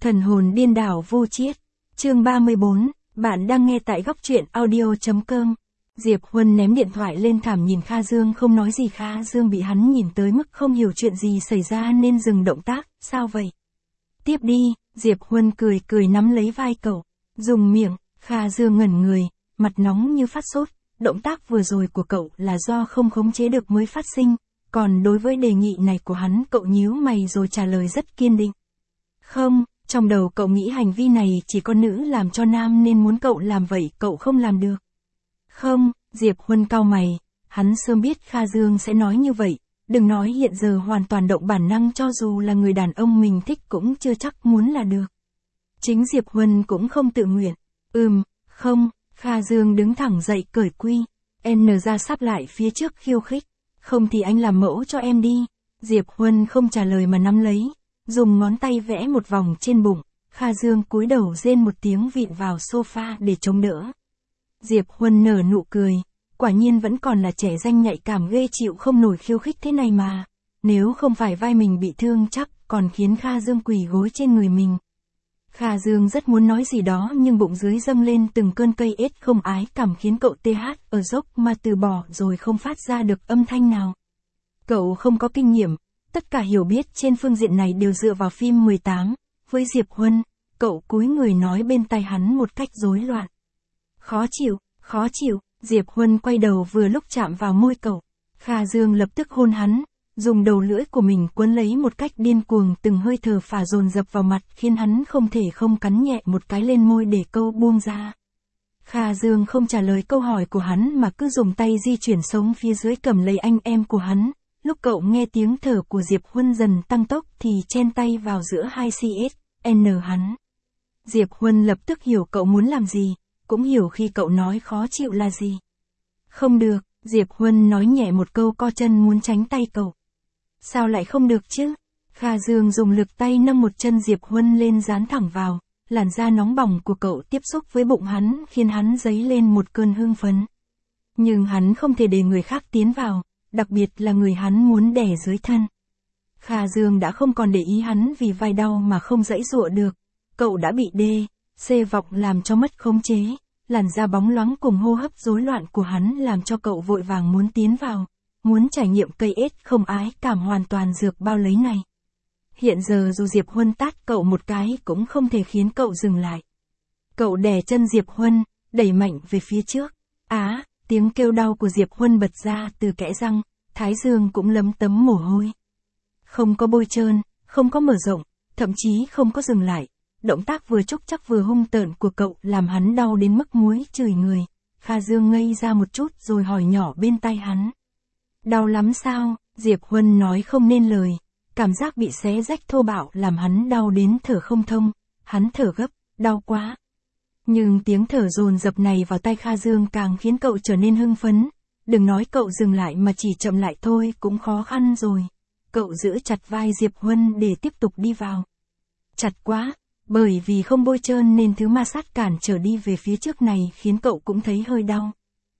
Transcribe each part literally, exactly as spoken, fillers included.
Thần hồn điên đảo vô chiết. Chương ba mươi bốn, bạn đang nghe tại góc truyện audio.com. Diệp Huân ném điện thoại lên thảm nhìn Kha Dương không nói gì. Kha Dương bị hắn nhìn tới mức không hiểu chuyện gì xảy ra nên dừng động tác. Sao vậy? Tiếp đi, Diệp Huân cười cười nắm lấy vai cậu. Dùng miệng. Kha Dương ngẩn người, mặt nóng như phát sốt. Động tác vừa rồi của cậu là do không khống chế được mới phát sinh. Còn đối với đề nghị này của hắn, cậu nhíu mày rồi trả lời rất kiên định. Không, trong đầu cậu nghĩ hành vi này chỉ có nữ làm cho nam nên muốn cậu làm vậy cậu không làm được. Không, Diệp Huân cau mày, hắn sớm biết Kha Dương sẽ nói như vậy, đừng nói hiện giờ hoàn toàn động bản năng, cho dù là người đàn ông mình thích cũng chưa chắc muốn là được. Chính Diệp Huân cũng không tự nguyện. Ừm, không, Kha Dương đứng thẳng dậy cởi quy, N ra sắp lại phía trước khiêu khích. Không thì anh làm mẫu cho em đi. Diệp Huân không trả lời mà nắm lấy, dùng ngón tay vẽ một vòng trên bụng. Kha Dương cúi đầu rên một tiếng vịn vào sofa để chống đỡ. Diệp Huân nở nụ cười, quả nhiên vẫn còn là trẻ danh nhạy cảm ghê chịu không nổi khiêu khích thế này mà. Nếu không phải vai mình bị thương chắc còn khiến Kha Dương quỳ gối trên người mình. Kha Dương rất muốn nói gì đó nhưng bụng dưới dâng lên từng cơn cây ết không ái cảm khiến cậu tê hát ở dốc mà từ bỏ rồi không phát ra được âm thanh nào. Cậu không có kinh nghiệm, tất cả hiểu biết trên phương diện này đều dựa vào phim mười tám, với Diệp Huân, cậu cúi người nói bên tai hắn một cách rối loạn. Khó chịu, khó chịu, Diệp Huân quay đầu vừa lúc chạm vào môi cậu. Kha Dương lập tức hôn hắn, dùng đầu lưỡi của mình quấn lấy một cách điên cuồng, từng hơi thở phả dồn dập vào mặt khiến hắn không thể không cắn nhẹ một cái lên môi để câu buông ra. Kha Dương không trả lời câu hỏi của hắn mà cứ dùng tay di chuyển sống phía dưới cầm lấy anh em của hắn. Lúc cậu nghe tiếng thở của Diệp Huân dần tăng tốc thì chen tay vào giữa hai xê ét en hắn. Diệp Huân lập tức hiểu cậu muốn làm gì, cũng hiểu khi cậu nói khó chịu là gì. Không được, Diệp Huân nói nhẹ một câu co chân muốn tránh tay cậu. Sao lại không được chứ? Kha Dương dùng lực tay nâng một chân Diệp Huân lên dán thẳng vào, làn da nóng bỏng của cậu tiếp xúc với bụng hắn khiến hắn dấy lên một cơn hưng phấn. Nhưng hắn không thể để người khác tiến vào, đặc biệt là người hắn muốn đẻ dưới thân. Kha Dương đã không còn để ý hắn vì vai đau mà không giãy giụa được. Cậu đã bị đê, xê vọng làm cho mất khống chế, làn da bóng loáng cùng hô hấp rối loạn của hắn làm cho cậu vội vàng muốn tiến vào. Muốn trải nghiệm cây ết không ái cảm hoàn toàn dược bao lấy này. Hiện giờ dù Diệp Huân tát cậu một cái cũng không thể khiến cậu dừng lại. Cậu đè chân Diệp Huân, đẩy mạnh về phía trước. Á, tiếng kêu đau của Diệp Huân bật ra từ kẽ răng, thái dương cũng lấm tấm mồ hôi. Không có bôi trơn, không có mở rộng, thậm chí không có dừng lại. Động tác vừa trúc chắc vừa hung tợn của cậu làm hắn đau đến mức muối chửi người. Kha Dương ngây ra một chút rồi hỏi nhỏ bên tai hắn. Đau lắm sao? Diệp Huân nói không nên lời, cảm giác bị xé rách thô bạo làm hắn đau đến thở không thông, hắn thở gấp, đau quá. Nhưng tiếng thở dồn dập này vào tai Kha Dương càng khiến cậu trở nên hưng phấn, đừng nói cậu dừng lại mà chỉ chậm lại thôi cũng khó khăn rồi. Cậu giữ chặt vai Diệp Huân để tiếp tục đi vào. Chặt quá, bởi vì không bôi trơn nên thứ ma sát cản trở đi về phía trước này khiến cậu cũng thấy hơi đau.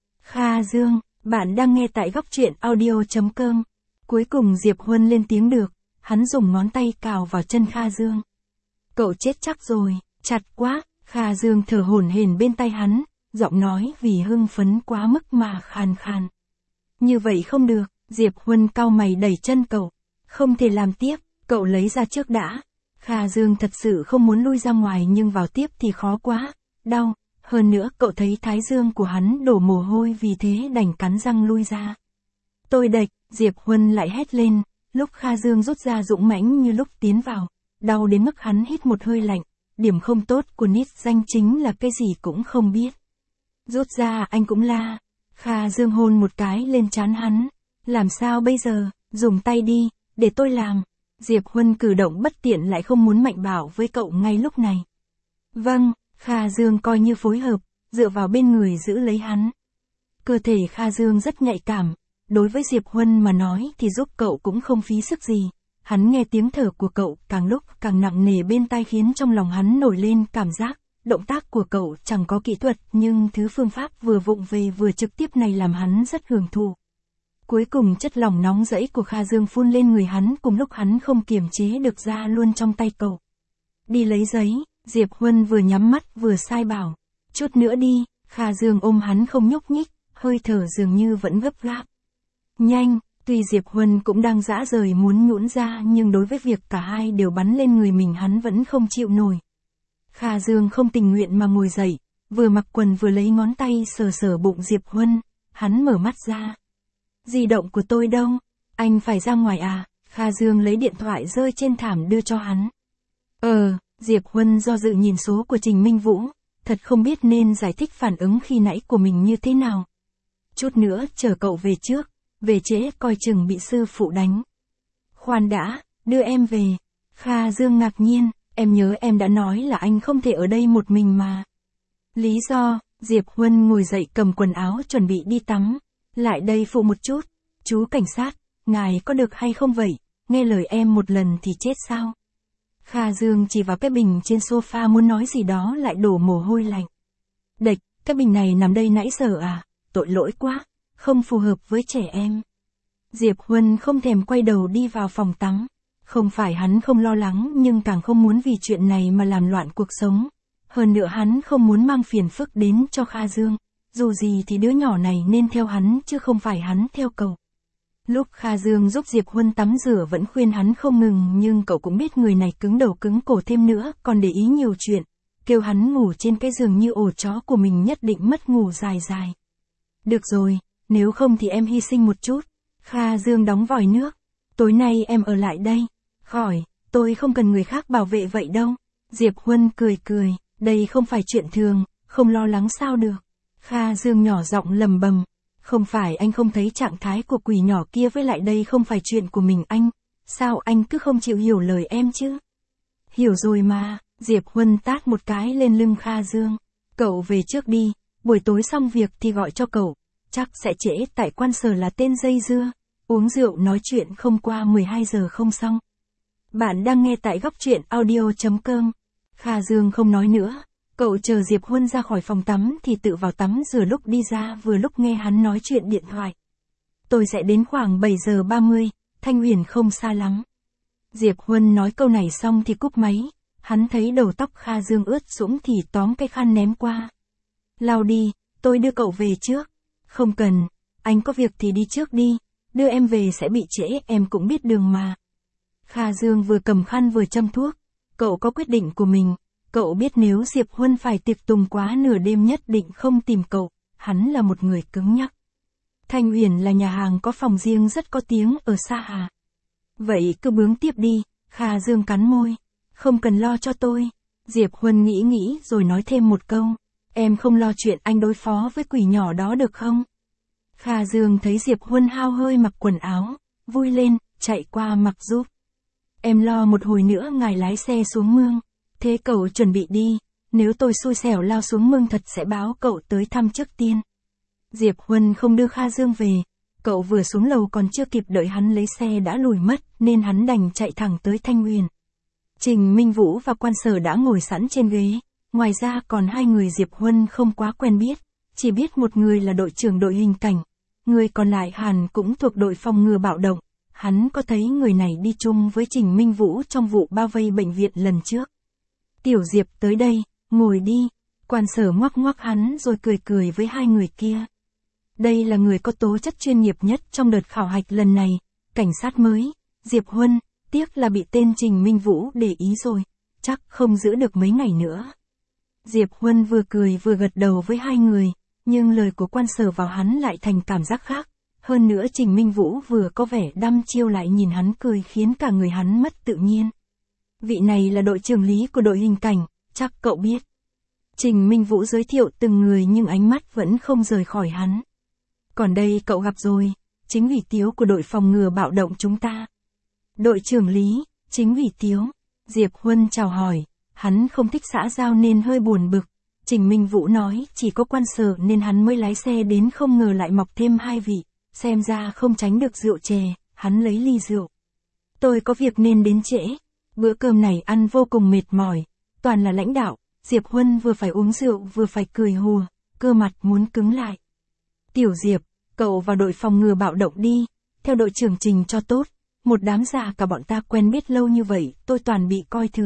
Kha Dương, bạn đang nghe tại góc truyện audio.com. Cuối cùng Diệp Huân lên tiếng được, hắn dùng ngón tay cào vào chân Kha Dương. Cậu chết chắc rồi, chặt quá, Kha Dương thở hổn hển bên tay hắn, giọng nói vì hưng phấn quá mức mà khàn khàn. Như vậy không được, Diệp Huân cau mày đẩy chân cậu. Không thể làm tiếp, cậu lấy ra trước đã. Kha Dương thật sự không muốn lui ra ngoài nhưng vào tiếp thì khó quá, đau. Hơn nữa cậu thấy thái dương của hắn đổ mồ hôi vì thế đành cắn răng lui ra. Tôi đệch, Diệp Huân lại hét lên, lúc Kha Dương rút ra dũng mãnh như lúc tiến vào, đau đến mức hắn hít một hơi lạnh, điểm không tốt của nít danh chính là cái gì cũng không biết. Rút ra anh cũng la, Kha Dương hôn một cái lên trán hắn, làm sao bây giờ, dùng tay đi, để tôi làm. Diệp Huân cử động bất tiện lại không muốn mạnh bạo với cậu ngay lúc này. Vâng. Kha Dương coi như phối hợp, dựa vào bên người giữ lấy hắn. Cơ thể Kha Dương rất nhạy cảm, đối với Diệp Huân mà nói thì giúp cậu cũng không phí sức gì. Hắn nghe tiếng thở của cậu càng lúc càng nặng nề bên tai khiến trong lòng hắn nổi lên cảm giác, động tác của cậu chẳng có kỹ thuật nhưng thứ phương pháp vừa vụng về vừa trực tiếp này làm hắn rất hưởng thụ. Cuối cùng chất lỏng nóng rẫy của Kha Dương phun lên người hắn cùng lúc hắn không kiềm chế được ra luôn trong tay cậu. đi lấy giấy, Diệp Huân vừa nhắm mắt vừa sai bảo. Chút nữa đi, Kha Dương ôm hắn không nhúc nhích, hơi thở dường như vẫn gấp gáp. Nhanh, tuy Diệp Huân cũng đang rã rời muốn nhũn ra nhưng đối với việc cả hai đều bắn lên người mình hắn vẫn không chịu nổi. Kha Dương không tình nguyện mà ngồi dậy, vừa mặc quần vừa lấy ngón tay sờ sờ bụng Diệp Huân, hắn mở mắt ra. Di động của tôi đâu? Anh phải ra ngoài à? Kha Dương lấy điện thoại rơi trên thảm đưa cho hắn. Ờ, Diệp Huân do dự nhìn số của Trình Minh Vũ, thật không biết nên giải thích phản ứng khi nãy của mình như thế nào. Chút nữa chờ cậu về trước, về trễ coi chừng bị sư phụ đánh. Khoan đã, đưa em về. Kha Dương ngạc nhiên, em nhớ em đã nói là anh không thể ở đây một mình mà. Lý do, Diệp Huân ngồi dậy cầm quần áo chuẩn bị đi tắm. Lại đây phụ một chút, chú cảnh sát, ngài có được hay không vậy, nghe lời em một lần thì chết sao? Kha Dương chỉ vào cái bình trên sofa muốn nói gì đó lại đổ mồ hôi lạnh. Đệch, cái bình này nằm đây nãy giờ à, tội lỗi quá, không phù hợp với trẻ em. Diệp Huân không thèm quay đầu đi vào phòng tắm. Không phải hắn không lo lắng nhưng càng không muốn vì chuyện này mà làm loạn cuộc sống. Hơn nữa hắn không muốn mang phiền phức đến cho Kha Dương. Dù gì thì đứa nhỏ này nên theo hắn chứ không phải hắn theo cậu. Lúc Kha Dương giúp Diệp Huân tắm rửa vẫn khuyên hắn không ngừng nhưng cậu cũng biết người này cứng đầu cứng cổ thêm nữa còn để ý nhiều chuyện. Kêu hắn ngủ trên cái giường như ổ chó của mình nhất định mất ngủ dài dài. Được rồi, nếu không thì em hy sinh một chút. Kha Dương đóng vòi nước. Tối nay em ở lại đây. Khỏi, tôi không cần người khác bảo vệ vậy đâu. Diệp Huân cười cười, đây không phải chuyện thường, không lo lắng sao được. Kha Dương nhỏ giọng lầm bầm. Không phải anh không thấy trạng thái của quỷ nhỏ kia với lại đây không phải chuyện của mình anh. Sao anh cứ không chịu hiểu lời em chứ? Hiểu rồi mà, Diệp Huân tát một cái lên lưng Kha Dương. Cậu về trước đi, buổi tối xong việc thì gọi cho cậu. Chắc sẽ trễ tại quan sở là tên dây dưa. Uống rượu nói chuyện không qua mười hai giờ không xong. Bạn đang nghe tại góc truyện audio chấm com. Kha Dương không nói nữa. Cậu chờ Diệp Huân ra khỏi phòng tắm thì tự vào tắm rửa lúc đi ra vừa lúc nghe hắn nói chuyện điện thoại. Tôi sẽ đến khoảng bảy giờ ba mươi, Thanh Huyền không xa lắm. Diệp Huân nói câu này xong thì cúp máy. Hắn thấy đầu tóc Kha Dương ướt sũng thì tóm cái khăn ném qua. Lau đi, tôi đưa cậu về trước. Không cần, anh có việc thì đi trước đi. Đưa em về sẽ bị trễ, em cũng biết đường mà. Kha Dương vừa cầm khăn vừa châm thuốc. Cậu có quyết định của mình. Cậu biết nếu Diệp Huân phải tiệc tùng quá nửa đêm nhất định không tìm cậu. Hắn là một người cứng nhắc. Thanh Huyền là nhà hàng có phòng riêng rất có tiếng ở Sa Hà. Vậy cứ bướng tiếp đi. Kha Dương cắn môi. Không cần lo cho tôi. Diệp Huân nghĩ nghĩ rồi nói thêm một câu. Em không lo chuyện anh đối phó với quỷ nhỏ đó được không? Kha Dương thấy Diệp Huân hao hơi mặc quần áo, vui lên, chạy qua mặc giúp. Em lo một hồi nữa ngài lái xe xuống mương. Thế cậu chuẩn bị đi, nếu tôi xui xẻo lao xuống mương thật sẽ báo cậu tới thăm trước tiên. Diệp Huân không đưa Kha Dương về, cậu vừa xuống lầu còn chưa kịp đợi hắn lấy xe đã lùi mất nên hắn đành chạy thẳng tới Thanh Huyền. Trình Minh Vũ và quan sở đã ngồi sẵn trên ghế, ngoài ra còn hai người Diệp Huân không quá quen biết, chỉ biết một người là đội trưởng đội hình cảnh. Người còn lại hẳn cũng thuộc đội phòng ngừa bạo động, hắn có thấy người này đi chung với Trình Minh Vũ trong vụ bao vây bệnh viện lần trước. Tiểu Diệp tới đây, ngồi đi, quan sở ngoắc ngoắc hắn rồi cười cười với hai người kia. Đây là người có tố chất chuyên nghiệp nhất trong đợt khảo hạch lần này, cảnh sát mới, Diệp Huân, tiếc là bị tên Trình Minh Vũ để ý rồi, chắc không giữ được mấy ngày nữa. Diệp Huân vừa cười vừa gật đầu với hai người. Nhưng lời của quan sở vào hắn lại thành cảm giác khác. Hơn nữa Trình Minh Vũ vừa có vẻ đăm chiêu lại nhìn hắn cười khiến cả người hắn mất tự nhiên. Vị này là đội trưởng lý của đội hình cảnh, chắc cậu biết. Trình Minh Vũ giới thiệu từng người nhưng ánh mắt vẫn không rời khỏi hắn. Còn đây cậu gặp rồi, chính ủy Tiếu của đội phòng ngừa bạo động chúng ta. Đội trưởng lý, chính ủy Tiếu. Diệp Huân chào hỏi, hắn không thích xã giao nên hơi buồn bực. Trình Minh Vũ nói chỉ có quan sở nên hắn mới lái xe đến không ngờ lại mọc thêm hai vị, xem ra không tránh được rượu chè, hắn lấy ly rượu. Tôi có việc nên đến trễ, bữa cơm này ăn vô cùng mệt mỏi, toàn là lãnh đạo, Diệp Huân vừa phải uống rượu vừa phải cười hùa, cơ mặt muốn cứng lại. Tiểu Diệp, cậu vào đội phòng ngừa bạo động đi, theo đội trưởng Trình cho tốt, một đám già cả bọn ta quen biết lâu như vậy tôi toàn bị coi thường,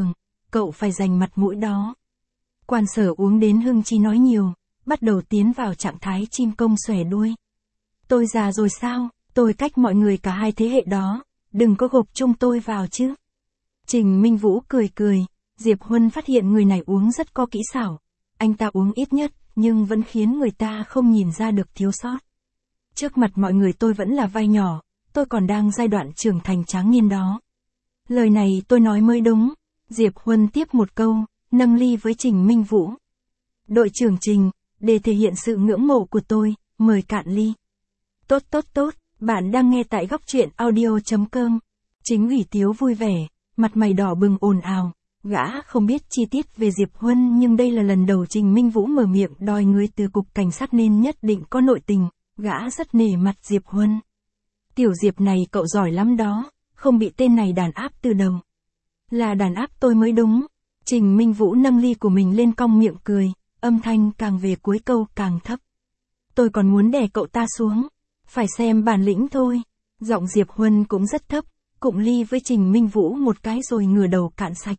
cậu phải dành mặt mũi đó. Quan Sở uống đến hưng chi nói nhiều, bắt đầu tiến vào trạng thái chim công xòe đuôi. Tôi già rồi sao, tôi cách mọi người cả hai thế hệ đó, đừng có gộp chung tôi vào chứ. Trình Minh Vũ cười cười, Diệp Huân phát hiện người này uống rất có kỹ xảo. Anh ta uống ít nhất, nhưng vẫn khiến người ta không nhìn ra được thiếu sót. Trước mặt mọi người tôi vẫn là vai nhỏ, tôi còn đang giai đoạn trưởng thành tráng niên đó. Lời này tôi nói mới đúng. Diệp Huân tiếp một câu, nâng ly với Trình Minh Vũ. Đội trưởng Trình, để thể hiện sự ngưỡng mộ của tôi, mời cạn ly. Tốt tốt tốt, bạn đang nghe tại góc truyện audio chấm com. Chính ủy Tiếu vui vẻ, mặt mày đỏ bừng ồn ào. Gã không biết chi tiết về Diệp Huân nhưng đây là lần đầu Trình Minh Vũ mở miệng đòi người từ cục cảnh sát nên nhất định có nội tình. Gã rất nể mặt Diệp Huân. Tiểu Diệp này cậu giỏi lắm đó, không bị tên này đàn áp từ đầu. Là đàn áp tôi mới đúng. Trình Minh Vũ nâng ly của mình lên cong miệng cười, âm thanh càng về cuối câu càng thấp. Tôi còn muốn đè cậu ta xuống, phải xem bản lĩnh thôi. Giọng Diệp Huân cũng rất thấp, cụng ly với Trình Minh Vũ một cái rồi ngửa đầu cạn sạch.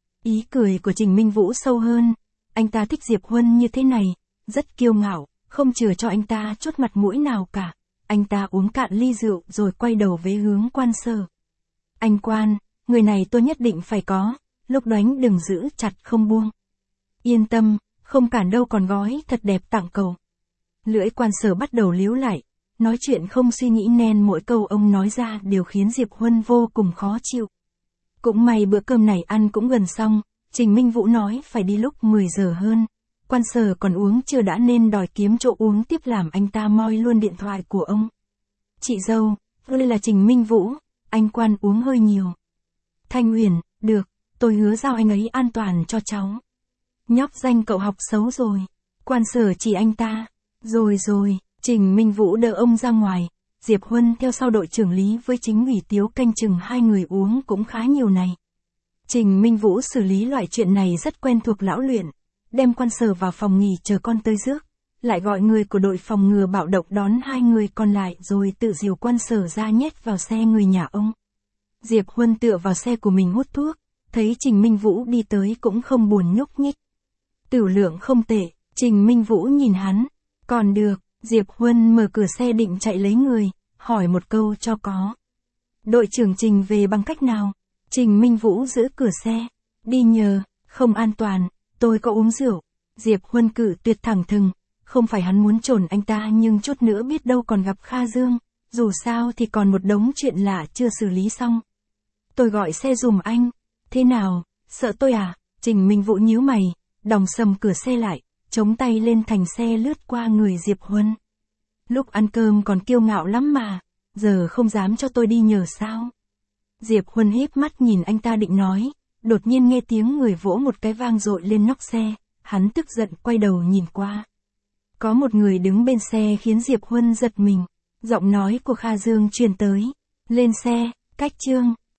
Ý cười của Trình Minh Vũ sâu hơn, anh ta thích Diệp Huân như thế này, rất kiêu ngạo, không chừa cho anh ta chút mặt mũi nào cả. Anh ta uống cạn ly rượu rồi quay đầu về hướng Quan Sở. Anh Quan, người này tôi nhất định phải có, lúc đánh đừng giữ chặt không buông. Yên tâm, không cản đâu còn gói thật đẹp tặng cậu. Lưỡi Quan Sở bắt đầu líu lại, nói chuyện không suy nghĩ nên mỗi câu ông nói ra đều khiến Diệp Huân vô cùng khó chịu. Cũng may bữa cơm này ăn cũng gần xong, Trình Minh Vũ nói phải đi lúc mười giờ hơn. Quan Sở còn uống chưa đã nên đòi kiếm chỗ uống tiếp làm anh ta moi luôn điện thoại của ông. Chị dâu, đây là Trình Minh Vũ, anh Quan uống hơi nhiều. Thanh Huyền, được, tôi hứa giao anh ấy an toàn cho cháu. Nhóc danh cậu học xấu rồi. Quan Sở chỉ anh ta. Rồi rồi, Trình Minh Vũ đỡ ông ra ngoài. Diệp Huân theo sau đội trưởng Lý với chính ủy Tiếu canh chừng hai người uống cũng khá nhiều này. Trình Minh Vũ xử lý loại chuyện này rất quen thuộc lão luyện. Đem Quan Sở vào phòng nghỉ chờ con tới rước. Lại gọi người của đội phòng ngừa bạo động đón hai người còn lại rồi tự dìu Quan Sở ra nhét vào xe người nhà ông. Diệp Huân tựa vào xe của mình hút thuốc, thấy Trình Minh Vũ đi tới cũng không buồn nhúc nhích. Tửu lượng không tệ, Trình Minh Vũ nhìn hắn. Còn được, Diệp Huân mở cửa xe định chạy lấy người, hỏi một câu cho có. Đội trưởng Trình về bằng cách nào? Trình Minh Vũ giữ cửa xe. Đi nhờ, không an toàn, tôi có uống rượu. Diệp Huân cự tuyệt thẳng thừng, không phải hắn muốn trồn anh ta nhưng chút nữa biết đâu còn gặp Kha Dương, dù sao thì còn một đống chuyện lạ chưa xử lý xong. Tôi gọi xe dùm anh. Thế nào, sợ tôi à? Trình Minh Vũ nhíu mày, đóng sầm cửa xe lại, chống tay lên thành xe lướt qua người Diệp Huân. Lúc ăn cơm còn kiêu ngạo lắm mà, giờ không dám cho tôi đi nhờ sao? Diệp Huân híp mắt nhìn anh ta định nói, đột nhiên nghe tiếng người vỗ một cái vang dội lên nóc xe, hắn tức giận quay đầu nhìn qua. Có một người đứng bên xe khiến Diệp Huân giật mình, giọng nói của Kha Dương truyền tới, lên xe, cách Trương.